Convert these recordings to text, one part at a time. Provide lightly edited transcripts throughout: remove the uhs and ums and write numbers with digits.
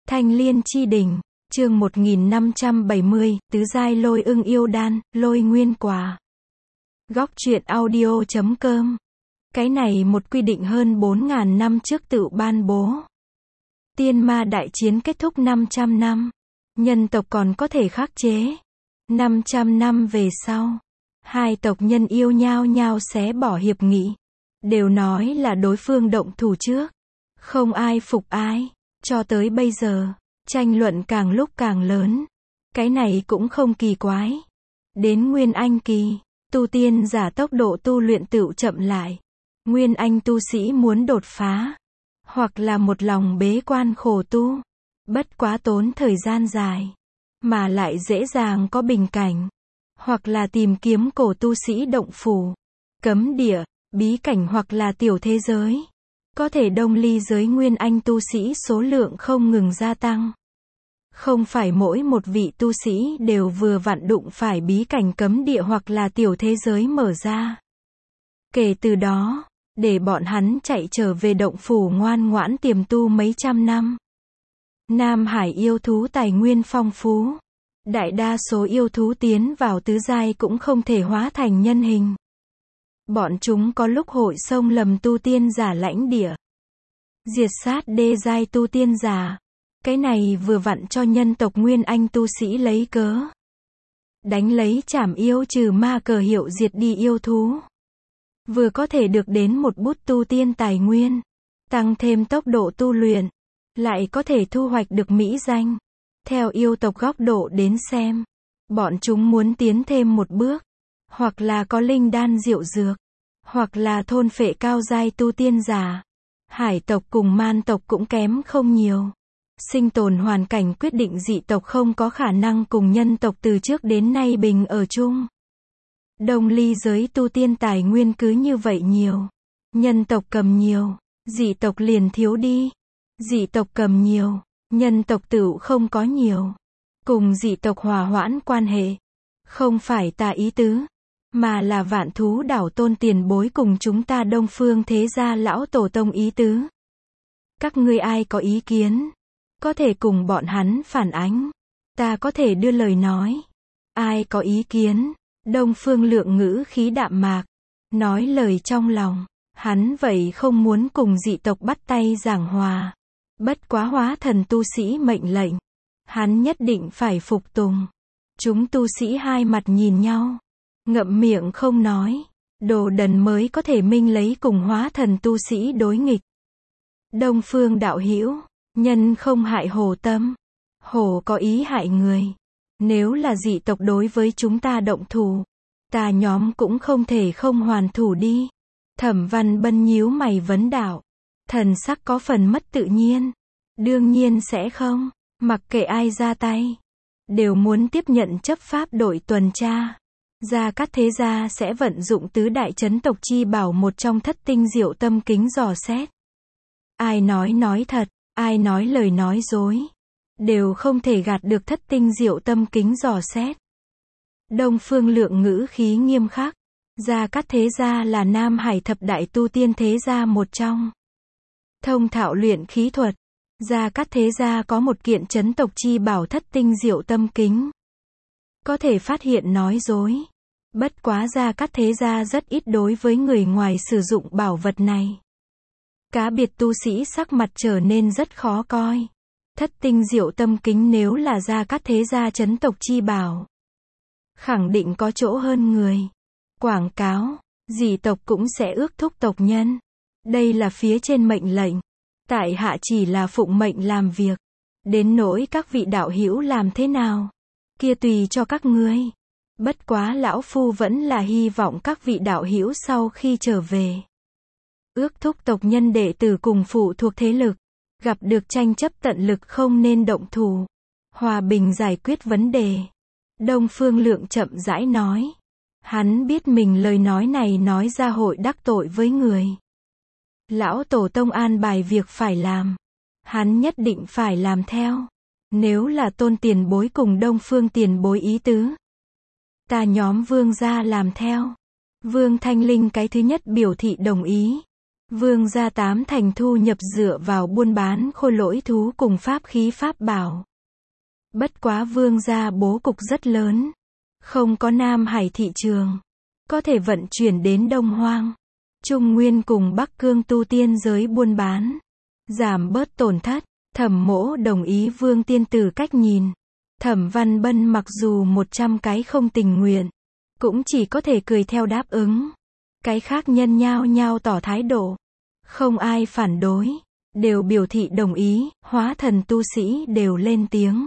Thanh Liên Chi Đỉnh, chương 1570, tứ giai lôi ưng yêu đan, lôi nguyên quả. Góc truyện audio.com. Cái này một quy định hơn 4.000 năm trước tự ban bố. Tiên ma đại chiến kết thúc 500 năm. Nhân tộc còn có thể khắc chế. 500 năm về sau, hai tộc nhân yêu nhau nhau xé bỏ hiệp nghị. Đều nói là đối phương động thủ trước. Không ai phục ai. Cho tới bây giờ, tranh luận càng lúc càng lớn. Cái này cũng không kỳ quái. Đến Nguyên Anh kỳ, tu tiên giả tốc độ tu luyện tựu chậm lại. Nguyên Anh tu sĩ muốn đột phá, hoặc là một lòng bế quan khổ tu, bất quá tốn thời gian dài, mà lại dễ dàng có bình cảnh, hoặc là tìm kiếm cổ tu sĩ động phủ, cấm địa, bí cảnh hoặc là tiểu thế giới. Có thể đông ly giới Nguyên Anh tu sĩ số lượng không ngừng gia tăng. Không phải mỗi một vị tu sĩ đều vừa vặn đụng phải bí cảnh cấm địa hoặc là tiểu thế giới mở ra. Kể từ đó, để bọn hắn chạy trở về động phủ ngoan ngoãn tiềm tu mấy trăm năm. Nam Hải yêu thú tài nguyên phong phú. Đại đa số yêu thú tiến vào tứ giai cũng không thể hóa thành nhân hình. Bọn chúng có lúc hội xông lầm tu tiên giả lãnh địa, diệt sát đê giai tu tiên giả. Cái này vừa vặn cho nhân tộc Nguyên Anh tu sĩ lấy cớ. Đánh lấy trảm yêu trừ ma cờ hiệu diệt đi yêu thú. Vừa có thể được đến một bút tu tiên tài nguyên, tăng thêm tốc độ tu luyện, lại có thể thu hoạch được mỹ danh. Theo yêu tộc góc độ đến xem, bọn chúng muốn tiến thêm một bước, hoặc là có linh đan diệu dược, hoặc là thôn phệ cao giai tu tiên giả. Hải tộc cùng man tộc cũng kém không nhiều. Sinh tồn hoàn cảnh quyết định dị tộc không có khả năng cùng nhân tộc từ trước đến nay bình ở chung. Đông ly giới tu tiên tài nguyên cứ như vậy nhiều. Nhân tộc cầm nhiều, dị tộc liền thiếu đi. Dị tộc cầm nhiều, nhân tộc tựu không có nhiều. Cùng dị tộc hòa hoãn quan hệ. Không phải ta ý tứ, mà là Vạn Thú Đảo tôn tiền bối cùng chúng ta Đông Phương thế gia lão tổ tông ý tứ. Các ngươi ai có ý kiến, có thể cùng bọn hắn phản ánh. Ta có thể đưa lời nói. Ai có ý kiến? Đông Phương Lượng ngữ khí đạm mạc, nói lời trong lòng. Hắn vậy không muốn cùng dị tộc bắt tay giảng hòa. Bất quá hóa thần tu sĩ mệnh lệnh, hắn nhất định phải phục tùng. Chúng tu sĩ hai mặt nhìn nhau, ngậm miệng không nói. Đồ đần mới có thể minh lấy cùng hóa thần tu sĩ đối nghịch. Đông Phương đạo hữu, nhân không hại hổ tâm, hổ có ý hại người. Nếu là dị tộc đối với chúng ta động thủ, ta nhóm cũng không thể không hoàn thủ đi. Thẩm Văn Bân nhíu mày vấn đạo, thần sắc có phần mất tự nhiên. Đương nhiên sẽ không, mặc kệ ai ra tay, đều muốn tiếp nhận chấp pháp đội tuần tra. Gia Cát thế gia sẽ vận dụng tứ đại chấn tộc chi bảo một trong thất tinh diệu tâm kính dò xét. Ai nói thật, ai nói lời nói dối, đều không thể gạt được thất tinh diệu tâm kính dò xét. Đông Phương Lượng ngữ khí nghiêm khắc. Gia Cát thế gia là Nam Hải thập đại tu tiên thế gia một trong. Thông thạo luyện khí thuật. Gia Cát thế gia có một kiện chấn tộc chi bảo thất tinh diệu tâm kính. Có thể phát hiện nói dối. Bất quá Gia Cát thế gia rất ít đối với người ngoài sử dụng bảo vật này. Cá biệt tu sĩ sắc mặt trở nên rất khó coi. Thất tinh diệu tâm kính nếu là Gia Cát thế gia chấn tộc chi bảo, khẳng định có chỗ hơn người. Quảng cáo, dị tộc cũng sẽ ước thúc tộc nhân. Đây là phía trên mệnh lệnh. Tại hạ chỉ là phụng mệnh làm việc. Đến nỗi các vị đạo hữu làm thế nào, kia tùy cho các ngươi. Bất quá lão phu vẫn là hy vọng các vị đạo hữu sau khi trở về, ước thúc tộc nhân đệ tử cùng phụ thuộc thế lực, gặp được tranh chấp tận lực không nên động thủ, hòa bình giải quyết vấn đề. Đông Phương Lượng chậm rãi nói. Hắn biết mình lời nói này nói ra hội đắc tội với người. Lão tổ tông an bài việc phải làm, hắn nhất định phải làm theo. Nếu là tôn tiền bối cùng Đông Phương tiền bối ý tứ, ta nhóm Vương gia làm theo. Vương Thanh Linh cái thứ nhất biểu thị đồng ý. Vương gia tám thành thu nhập dựa vào buôn bán khôi lỗi thú cùng pháp khí pháp bảo. Bất quá vương gia bố cục rất lớn. Không có Nam Hải thị trường. Có thể vận chuyển đến Đông Hoang, Trung Nguyên cùng Bắc Cương tu tiên giới buôn bán. Giảm bớt tổn thất. Thẩm Mỗ đồng ý Vương tiên tử cách nhìn. Thẩm Văn Bân mặc dù 100 cái không tình nguyện, cũng chỉ có thể cười theo đáp ứng. Cái khác nhân nhao nhao tỏ thái độ. Không ai phản đối, đều biểu thị đồng ý, hóa thần tu sĩ đều lên tiếng.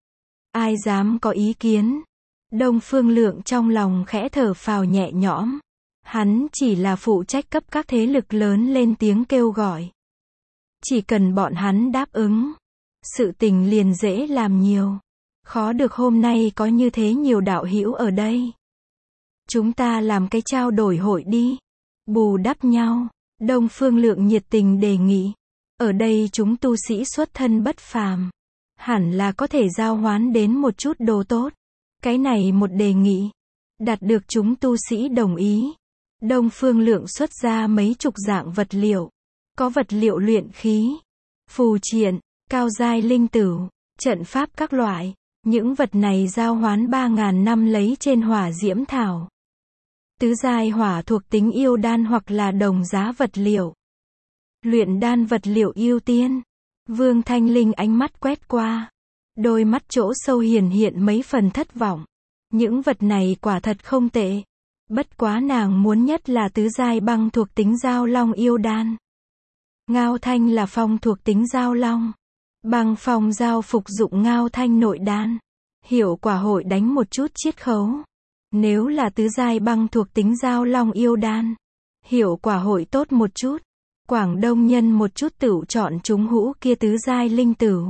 Ai dám có ý kiến? Đông Phương Lượng trong lòng khẽ thở phào nhẹ nhõm. Hắn chỉ là phụ trách cấp các thế lực lớn lên tiếng kêu gọi. Chỉ cần bọn hắn đáp ứng, sự tình liền dễ làm nhiều. Khó được hôm nay có như thế nhiều đạo hữu ở đây. Chúng ta làm cái trao đổi hội đi. Bù đắp nhau. Đông Phương Lượng nhiệt tình đề nghị. Ở đây chúng tu sĩ xuất thân bất phàm. Hẳn là có thể giao hoán đến một chút đồ tốt. Cái này một đề nghị. Đạt được chúng tu sĩ đồng ý. Đông Phương Lượng xuất ra mấy chục dạng vật liệu. Có vật liệu luyện khí, phù triện, cao giai linh tử, trận pháp các loại. Những vật này giao hoán 3.000 năm lấy trên hỏa diễm thảo. Tứ giai hỏa thuộc tính yêu đan hoặc là đồng giá vật liệu. Luyện đan vật liệu ưu tiên. Vương Thanh Linh ánh mắt quét qua. Đôi mắt chỗ sâu hiện mấy phần thất vọng. Những vật này quả thật không tệ. Bất quá nàng muốn nhất là tứ giai băng thuộc tính giao long yêu đan. Ngao Thanh là phong thuộc tính giao long. Băng phong giao phục dụng Ngao Thanh nội đan. Hiệu quả hội đánh một chút chiết khấu. Nếu là tứ giai băng thuộc tính giao long yêu đan, hiệu quả hội tốt một chút. Quảng Đông nhân một chút tửu chọn chúng hũ kia tứ giai linh tửu.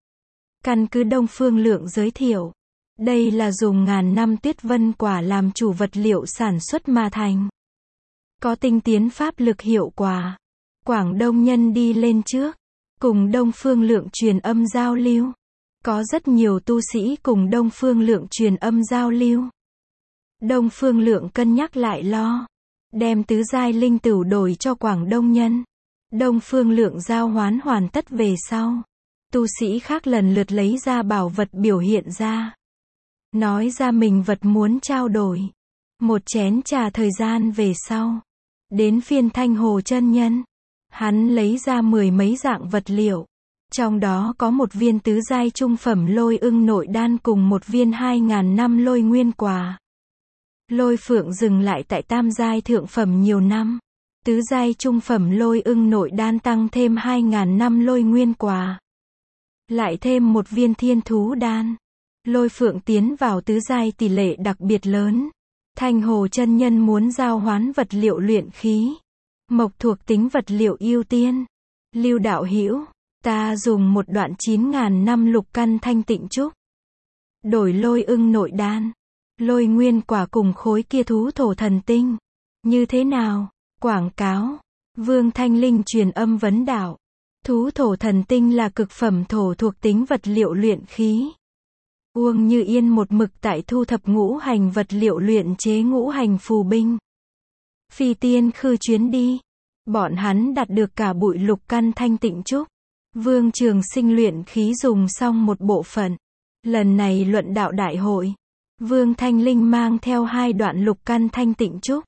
Căn cứ Đông Phương Lượng giới thiệu, đây là dùng ngàn năm tuyết vân quả làm chủ vật liệu sản xuất mà thành. Có tinh tiến pháp lực hiệu quả. Quảng Đông nhân đi lên trước, cùng Đông Phương Lượng truyền âm giao lưu. Có rất nhiều tu sĩ cùng Đông Phương Lượng truyền âm giao lưu. Đông Phương Lượng cân nhắc lại lo, đem tứ giai linh tửu đổi cho Quảng Đông nhân. Đông Phương Lượng giao hoán hoàn tất về sau, tu sĩ khác lần lượt lấy ra bảo vật biểu hiện ra. Nói ra mình vật muốn trao đổi. Một chén trà thời gian về sau, đến phiên Thanh Hồ chân nhân. Hắn lấy ra 10 mấy dạng vật liệu. Trong đó có một viên tứ giai trung phẩm lôi ưng nội đan cùng một viên 2.000 năm lôi nguyên quả. Lôi phượng dừng lại tại tam giai thượng phẩm nhiều năm. Tứ giai trung phẩm lôi ưng nội đan tăng thêm 2.000 năm lôi nguyên quả. Lại thêm một viên thiên thú đan. Lôi phượng tiến vào tứ giai tỷ lệ đặc biệt lớn. Thanh Hồ chân nhân muốn giao hoán vật liệu luyện khí. Mộc thuộc tính vật liệu ưu tiên. Lưu đạo hữu, ta dùng một đoạn 9.000 năm lục căn thanh tịnh trúc. Đổi lôi ưng nội đan. Lôi nguyên quả cùng khối kia thú thổ thần tinh. Như thế nào? Quảng cáo. Vương Thanh Linh truyền âm vấn đạo. Thú thổ thần tinh là cực phẩm thổ thuộc tính vật liệu luyện khí. Uông Như Yên một mực tại thu thập ngũ hành vật liệu luyện chế ngũ hành phù binh. Phi tiên khư chuyến đi. Bọn hắn đạt được cả bụi lục căn thanh tịnh trúc. Vương Trường Sinh luyện khí dùng xong một bộ phận. Lần này luận đạo đại hội, Vương Thanh Linh mang theo 2 đoạn lục căn thanh tịnh trúc.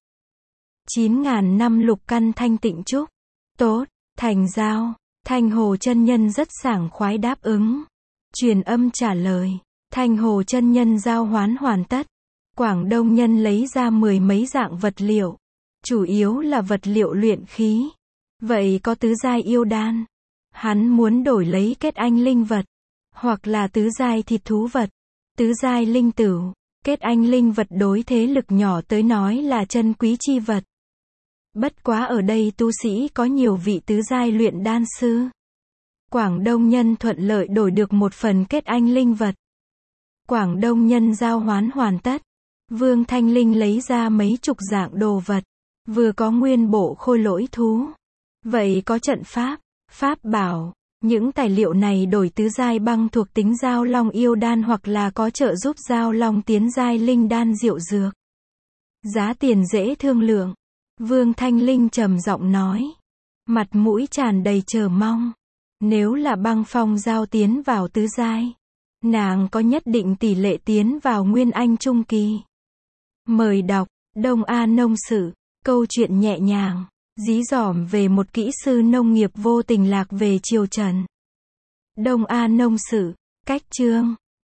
9.000 năm lục căn thanh tịnh trúc. Tốt, thành giao. Thanh Hồ chân nhân rất sảng khoái đáp ứng. Truyền âm trả lời. Thanh Hồ chân nhân giao hoán hoàn tất. Quảng Đông nhân lấy ra 10 mấy dạng vật liệu. Chủ yếu là vật liệu luyện khí. Vậy có tứ giai yêu đan. Hắn muốn đổi lấy kết anh linh vật. Hoặc là tứ giai thịt thú vật. Tứ giai linh tửu. Kết anh linh vật đối thế lực nhỏ tới nói là chân quý chi vật. Bất quá ở đây tu sĩ có nhiều vị tứ giai luyện đan sư. Quảng Đông nhân thuận lợi đổi được một phần kết anh linh vật. Quảng Đông nhân giao hoán hoàn tất. Vương Thanh Linh lấy ra mấy chục dạng đồ vật. Vừa có nguyên bộ khôi lỗi thú. Vậy có trận pháp, pháp bảo. Những tài liệu này đổi tứ giai băng thuộc tính giao long yêu đan hoặc là có trợ giúp giao long tiến giai linh đan diệu dược. Giá tiền dễ thương lượng. Vương Thanh Linh trầm giọng nói. Mặt mũi tràn đầy chờ mong. Nếu là Băng Phong Giao tiến vào tứ giai, nàng có nhất định tỷ lệ tiến vào Nguyên Anh trung kỳ. Mời đọc, Đông A Nông Sự, câu chuyện nhẹ nhàng, dí dỏm về một kỹ sư nông nghiệp vô tình lạc về triều Trần. Đông A Nông Sự, cách chương